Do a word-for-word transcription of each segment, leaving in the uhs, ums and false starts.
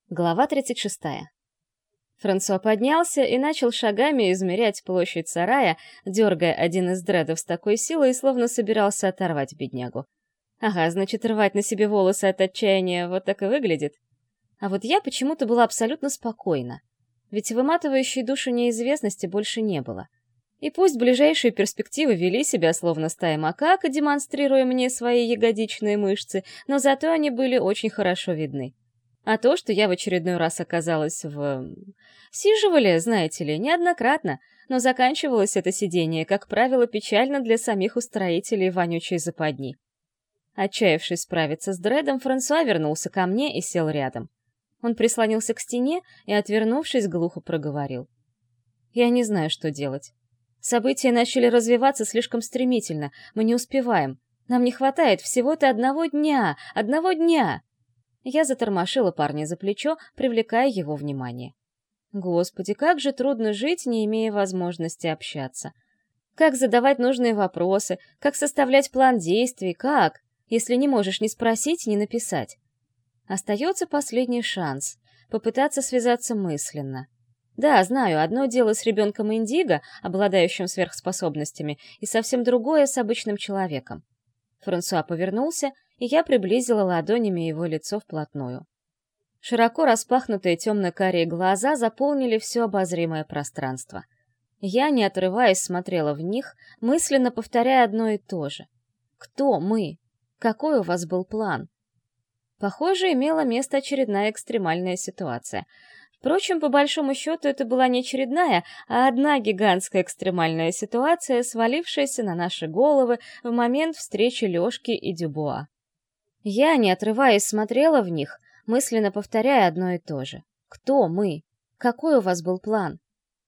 Глава тридцать шестая. Франсуа поднялся и начал шагами измерять площадь сарая, дергая один из дредов с такой силой, словно собирался оторвать беднягу. Ага, значит, рвать на себе волосы от отчаяния вот так и выглядит. А вот я почему-то была абсолютно спокойна. Ведь выматывающей душу неизвестности больше не было. И пусть ближайшие перспективы вели себя словно стая макак, демонстрируя мне свои ягодичные мышцы, но зато они были очень хорошо видны. А то, что я в очередной раз оказалась в... Сиживали, знаете ли, неоднократно, но заканчивалось это сидение, как правило, печально для самих устроителей вонючей западни. Отчаявшись справиться с дредом, Франсуа вернулся ко мне и сел рядом. Он прислонился к стене и, отвернувшись, глухо проговорил. «Я не знаю, что делать. События начали развиваться слишком стремительно, мы не успеваем. Нам не хватает всего-то одного дня, одного дня!» Я затормошила парня за плечо, привлекая его внимание. Господи, как же трудно жить, не имея возможности общаться. Как задавать нужные вопросы, как составлять план действий, как, если не можешь ни спросить, ни написать. Остается последний шанс — попытаться связаться мысленно. Да, знаю, одно дело с ребенком Индиго, обладающим сверхспособностями, и совсем другое с обычным человеком. Франсуа повернулся, и я приблизила ладонями его лицо вплотную. Широко распахнутые темно-карие глаза заполнили все обозримое пространство. Я, не отрываясь, смотрела в них, мысленно повторяя одно и то же. «Кто мы? Какой у вас был план?» Похоже, имела место очередная экстремальная ситуация. Впрочем, по большому счету, это была не очередная, а одна гигантская экстремальная ситуация, свалившаяся на наши головы в момент встречи Лёшки и Дюбуа. Я, не отрываясь, смотрела в них, мысленно повторяя одно и то же. «Кто мы? Какой у вас был план?»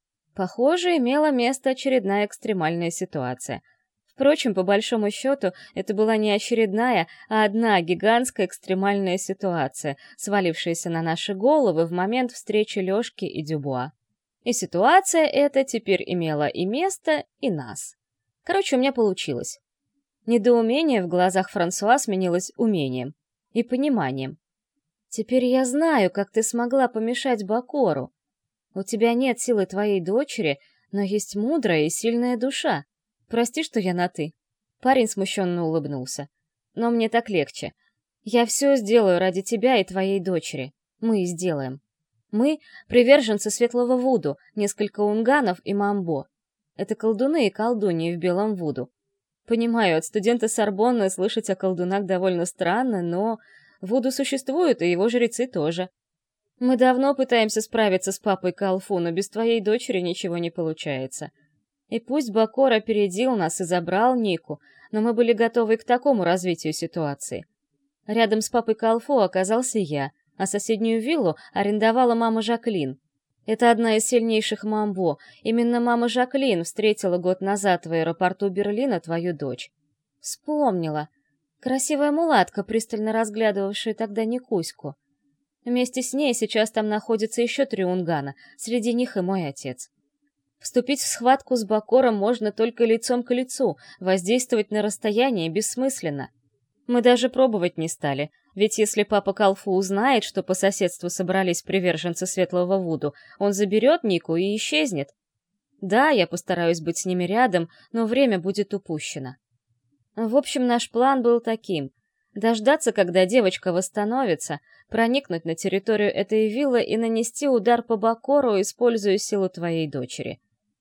Похоже, имела место очередная экстремальная ситуация. Впрочем, по большому счету, это была не очередная, а одна гигантская экстремальная ситуация, свалившаяся на наши головы в момент встречи Лёшки и Дюбуа. И ситуация эта теперь имела и место, и нас. Короче, у меня получилось. Недоумение в глазах Франсуа сменилось умением и пониманием. «Теперь я знаю, как ты смогла помешать Бакору. У тебя нет силы твоей дочери, но есть мудрая и сильная душа. Прости, что я на «ты». Парень смущенно улыбнулся. «Но мне так легче. Я все сделаю ради тебя и твоей дочери. Мы сделаем. Мы — приверженцы светлого вуду, несколько унганов и мамбо. Это колдуны и колдуньи в белом вуду. Понимаю, от студента Сорбонны слышать о колдунах довольно странно, но вуду существует, и его жрецы тоже. Мы давно пытаемся справиться с папой Калфу, но без твоей дочери ничего не получается. И пусть Бакор опередил нас и забрал Нику, но мы были готовы к такому развитию ситуации. Рядом с папой Калфу оказался я, а соседнюю виллу арендовала мама Жаклин. Это одна из сильнейших мамбо. Именно мама Жаклин встретила год назад в аэропорту Берлина твою дочь. Вспомнила. Красивая мулатка, пристально разглядывавшая тогда Никуську. Вместе с ней сейчас там находится еще три унгана, среди них и мой отец. Вступить в схватку с Бакором можно только лицом к лицу, воздействовать на расстояние бессмысленно. Мы даже пробовать не стали, ведь если папа Калфу узнает, что по соседству собрались приверженцы светлого вуду, он заберет Нику и исчезнет. Да, я постараюсь быть с ними рядом, но время будет упущено. В общем, наш план был таким — дождаться, когда девочка восстановится, проникнуть на территорию этой виллы и нанести удар по Бакору, используя силу твоей дочери.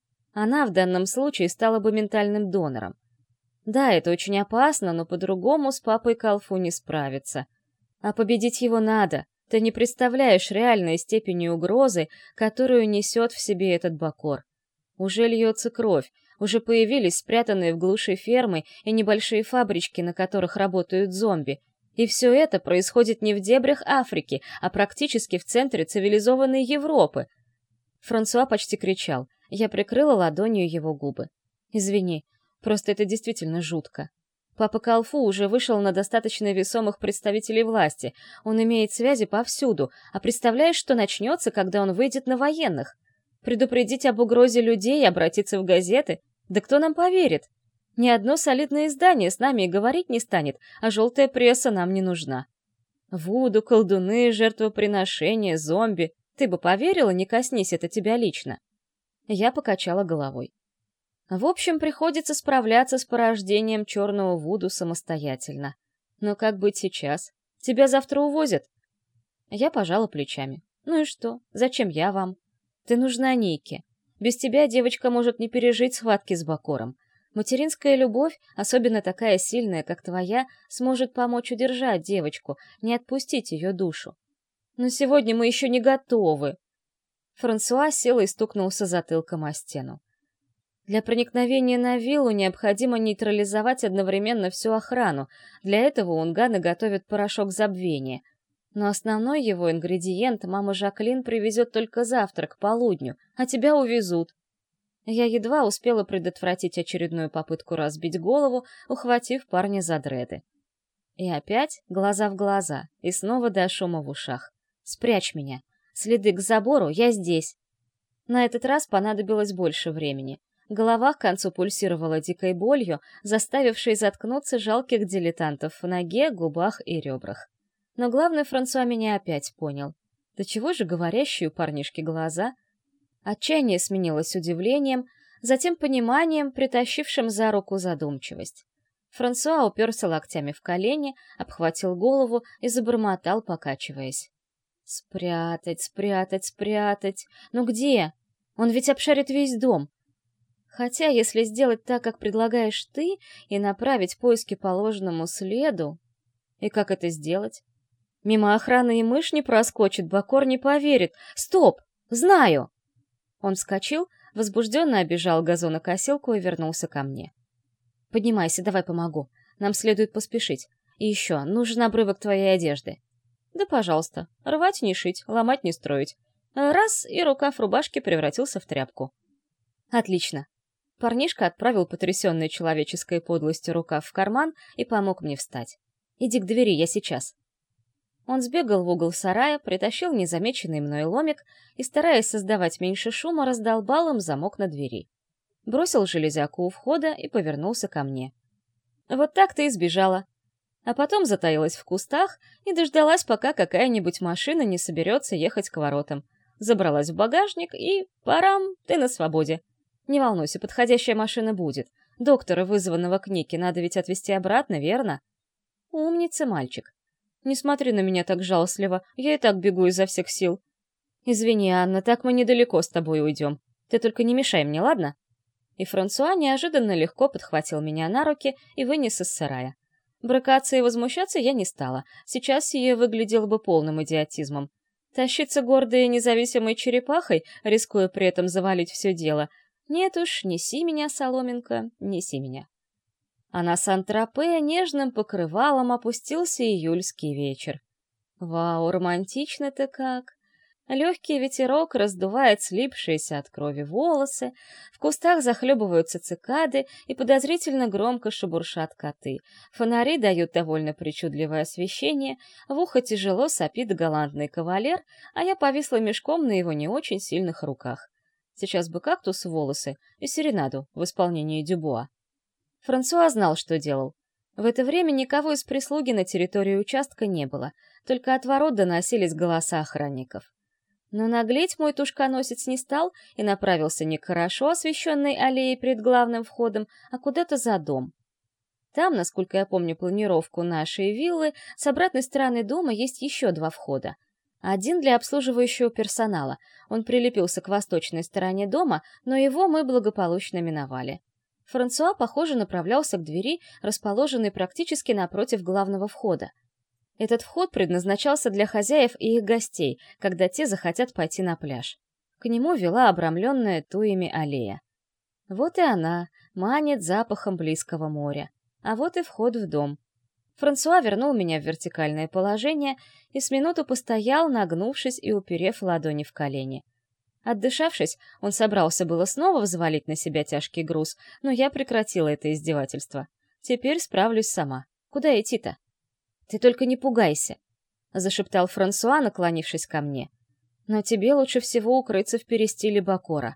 Она в данном случае стала бы ментальным донором. Да, это очень опасно, но по-другому с папой Калфу не справиться. А победить его надо. Ты не представляешь реальной степени угрозы, которую несет в себе этот Бакор. Уже льется кровь, уже появились спрятанные в глуши фермы и небольшие фабрички, на которых работают зомби. И все это происходит не в дебрях Африки, а практически в центре цивилизованной Европы. Франсуа почти кричал. Я прикрыла ладонью его губы. «Извини, просто это действительно жутко. Папа Калфу уже вышел на достаточно весомых представителей власти. Он имеет связи повсюду. А представляешь, что начнется, когда он выйдет на военных? Предупредить об угрозе людей, обратиться в газеты? Да кто нам поверит? Ни одно солидное издание с нами и говорить не станет, а желтая пресса нам не нужна». Вуду, колдуны, жертвоприношения, зомби. Ты бы поверила, не коснись это тебя лично. Я покачала головой. В общем, приходится справляться с порождением черного вуду самостоятельно. Но как быть сейчас? Тебя завтра увозят? Я пожала плечами. Ну и что? Зачем я вам? Ты нужна Нике. Без тебя девочка может не пережить схватки с Бакором. Материнская любовь, особенно такая сильная, как твоя, сможет помочь удержать девочку, не отпустить ее душу. Но сегодня мы еще не готовы. Франсуа сел и стукнулся затылком о стену. Для проникновения на виллу необходимо нейтрализовать одновременно всю охрану. Для этого Унгана готовит порошок забвения. Но основной его ингредиент мама Жаклин привезет только завтра, к полудню, а тебя увезут. Я едва успела предотвратить очередную попытку разбить голову, ухватив парня за дреды. И опять глаза в глаза, и снова до шума в ушах. «Спрячь меня! Следы к забору, я здесь!» На этот раз понадобилось больше времени. Голова к концу пульсировала дикой болью, заставившей заткнуться жалких дилетантов в ноге, губах и ребрах. Но главный Франсуа меня опять понял. Да чего же говорящие у парнишки глаза? Отчаяние сменилось удивлением, затем пониманием, притащившим за руку задумчивость. Франсуа уперся локтями в колени, обхватил голову и забормотал, покачиваясь. «Спрятать, спрятать, спрятать! Ну где? Он ведь обшарит весь дом!» Хотя, если сделать так, как предлагаешь ты, и направить поиски по ложному следу... И как это сделать? Мимо охраны и мышь не проскочит, Бакор не поверит. Стоп! Знаю! Он вскочил, возбужденно обежал газонокосилку и вернулся ко мне. «Поднимайся, давай помогу. Нам следует поспешить. И еще, нужен обрывок твоей одежды». «Да, пожалуйста. Рвать не шить, ломать не строить». Раз, и рукав рубашки превратился в тряпку. «Отлично». Парнишка отправил потрясенный человеческой подлостью рукав в карман и помог мне встать. «Иди к двери, я сейчас». Он сбегал в угол сарая, притащил незамеченный мной ломик и, стараясь создавать меньше шума, раздолбал им замок на двери. Бросил железяку у входа и повернулся ко мне. «Вот так ты и сбежала». А потом затаилась в кустах и дождалась, пока какая-нибудь машина не соберется ехать к воротам. Забралась в багажник и... парам, ты на свободе. Не волнуйся, подходящая машина будет. Доктора, вызванного к Нике, надо ведь отвезти обратно, верно? Умница, мальчик. Не смотри на меня так жалостливо, я и так бегу изо всех сил. Извини, Анна, так мы недалеко с тобой уйдем. Ты только не мешай мне, ладно? И Франсуа неожиданно легко подхватил меня на руки и вынес из сарая. Брыкаться и возмущаться я не стала. Сейчас сие выглядело бы полным идиотизмом. Тащиться гордой и независимой черепахой, рискуя при этом завалить все дело. Нет уж, неси меня, соломинка, неси меня. А на Сан-Тропе нежным покрывалом опустился июльский вечер. Вау, романтично-то как! Легкий ветерок раздувает слипшиеся от крови волосы, в кустах захлебываются цикады и подозрительно громко шебуршат коты. Фонари дают довольно причудливое освещение, в ухо тяжело сопит галантный кавалер, а я повисла мешком на его не очень сильных руках. Сейчас бы кактус в волосы и серенаду в исполнении Дюбуа. Франсуа знал, что делал. В это время никого из прислуги на территории участка не было, только от ворот доносились голоса охранников. Но наглеть мой тушконосец не стал и направился не к хорошо освещенной аллее перед главным входом, а куда-то за дом. Там, насколько я помню планировку нашей виллы, с обратной стороны дома есть еще два входа. Один для обслуживающего персонала. Он прилепился к восточной стороне дома, но его мы благополучно миновали. Франсуа, похоже, направлялся к двери, расположенной практически напротив главного входа. Этот вход предназначался для хозяев и их гостей, когда те захотят пойти на пляж. К нему вела обрамленная туями аллея. Вот и она, манит запахом близкого моря. А вот и вход в дом. Франсуа вернул меня в вертикальное положение и с минуту постоял, нагнувшись и уперев ладони в колени. Отдышавшись, он собрался было снова взвалить на себя тяжкий груз, но я прекратила это издевательство. Теперь справлюсь сама. Куда идти-то? «Ты только не пугайся», — зашептал Франсуа, наклонившись ко мне. «Но тебе лучше всего укрыться в перестиле Бакора».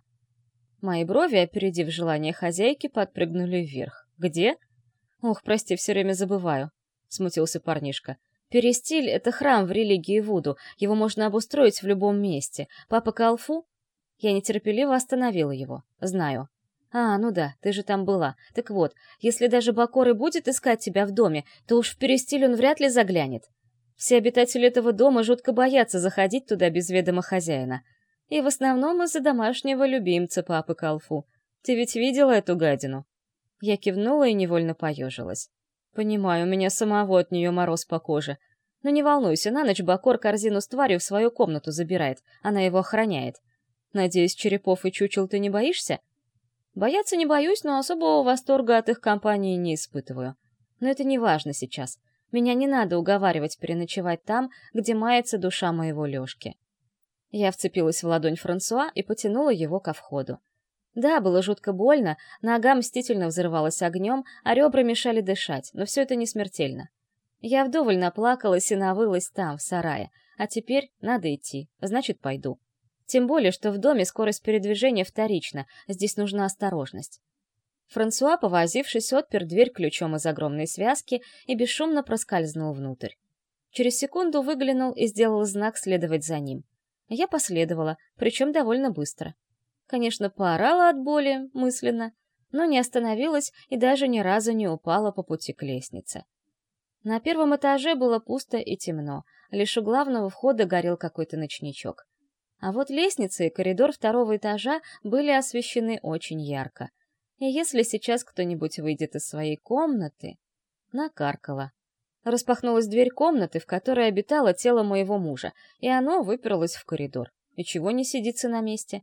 Мои брови, опередив желание хозяйки, подпрыгнули вверх. «Где?» «Ох, прости, все время забываю», — смутился парнишка. Перестиль — это храм в религии Вуду, его можно обустроить в любом месте. Папа Калфу? Я нетерпеливо остановила его. Знаю. А, ну да, ты же там была. Так вот, если даже Бакор и будет искать тебя в доме, то уж в Перестиль он вряд ли заглянет. Все обитатели этого дома жутко боятся заходить туда без ведома хозяина. И в основном из-за домашнего любимца папы Калфу. Ты ведь видела эту гадину?» Я кивнула и невольно поежилась. «Понимаю, у меня самого от нее мороз по коже. Но не волнуйся, на ночь Бакор корзину с тварью в свою комнату забирает, она его охраняет. Надеюсь, черепов и чучел ты не боишься?» «Бояться не боюсь, но особого восторга от их компании не испытываю. Но это не важно сейчас. Меня не надо уговаривать переночевать там, где мается душа моего Лёшки». Я вцепилась в ладонь Франсуа и потянула его ко входу. Да, было жутко больно, нога мстительно взрывалась огнем, а ребра мешали дышать, но все это не смертельно. Я вдоволь наплакалась и навылась там, в сарае, а теперь надо идти, значит, пойду. Тем более, что в доме скорость передвижения вторична, здесь нужна осторожность. Франсуа, повозившись, отпер дверь ключом из огромной связки и бесшумно проскользнул внутрь. Через секунду выглянул и сделал знак следовать за ним. Я последовала, причем довольно быстро. Конечно, поорала от боли, мысленно, но не остановилась и даже ни разу не упала по пути к лестнице. На первом этаже было пусто и темно, лишь у главного входа горел какой-то ночничок. А вот лестница и коридор второго этажа были освещены очень ярко. И если сейчас кто-нибудь выйдет из своей комнаты... Накаркала. Распахнулась дверь комнаты, в которой обитало тело моего мужа, и оно выперлось в коридор. И чего не сидится на месте?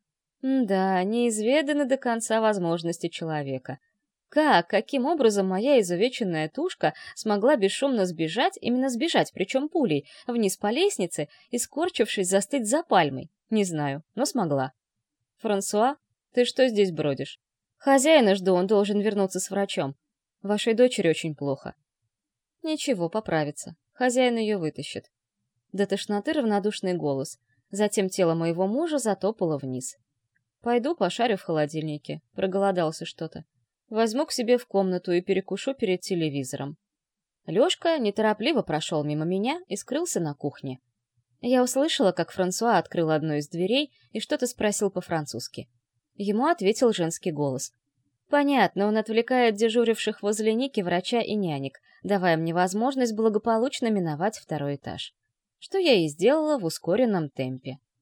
Да, неизведаны до конца возможности человека. Как, каким образом моя изувеченная тушка смогла бесшумно сбежать, именно сбежать, причем пулей, вниз по лестнице и, скорчившись, застыть за пальмой? Не знаю, но смогла. «Франсуа, ты что здесь бродишь? Хозяина жду, он должен вернуться с врачом. Вашей дочери очень плохо». «Ничего, поправится. Хозяин ее вытащит». До тошноты равнодушный голос. Затем тело моего мужа затопало вниз. «Пойду пошарю в холодильнике. Проголодался что-то. Возьму к себе в комнату и перекушу перед телевизором». Лёшка неторопливо прошел мимо меня и скрылся на кухне. Я услышала, как Франсуа открыл одну из дверей и что-то спросил по-французски. Ему ответил женский голос. Понятно, он отвлекает дежуривших возле Ники врача и нянек, давая мне возможность благополучно миновать второй этаж. Что я и сделала в ускоренном темпе.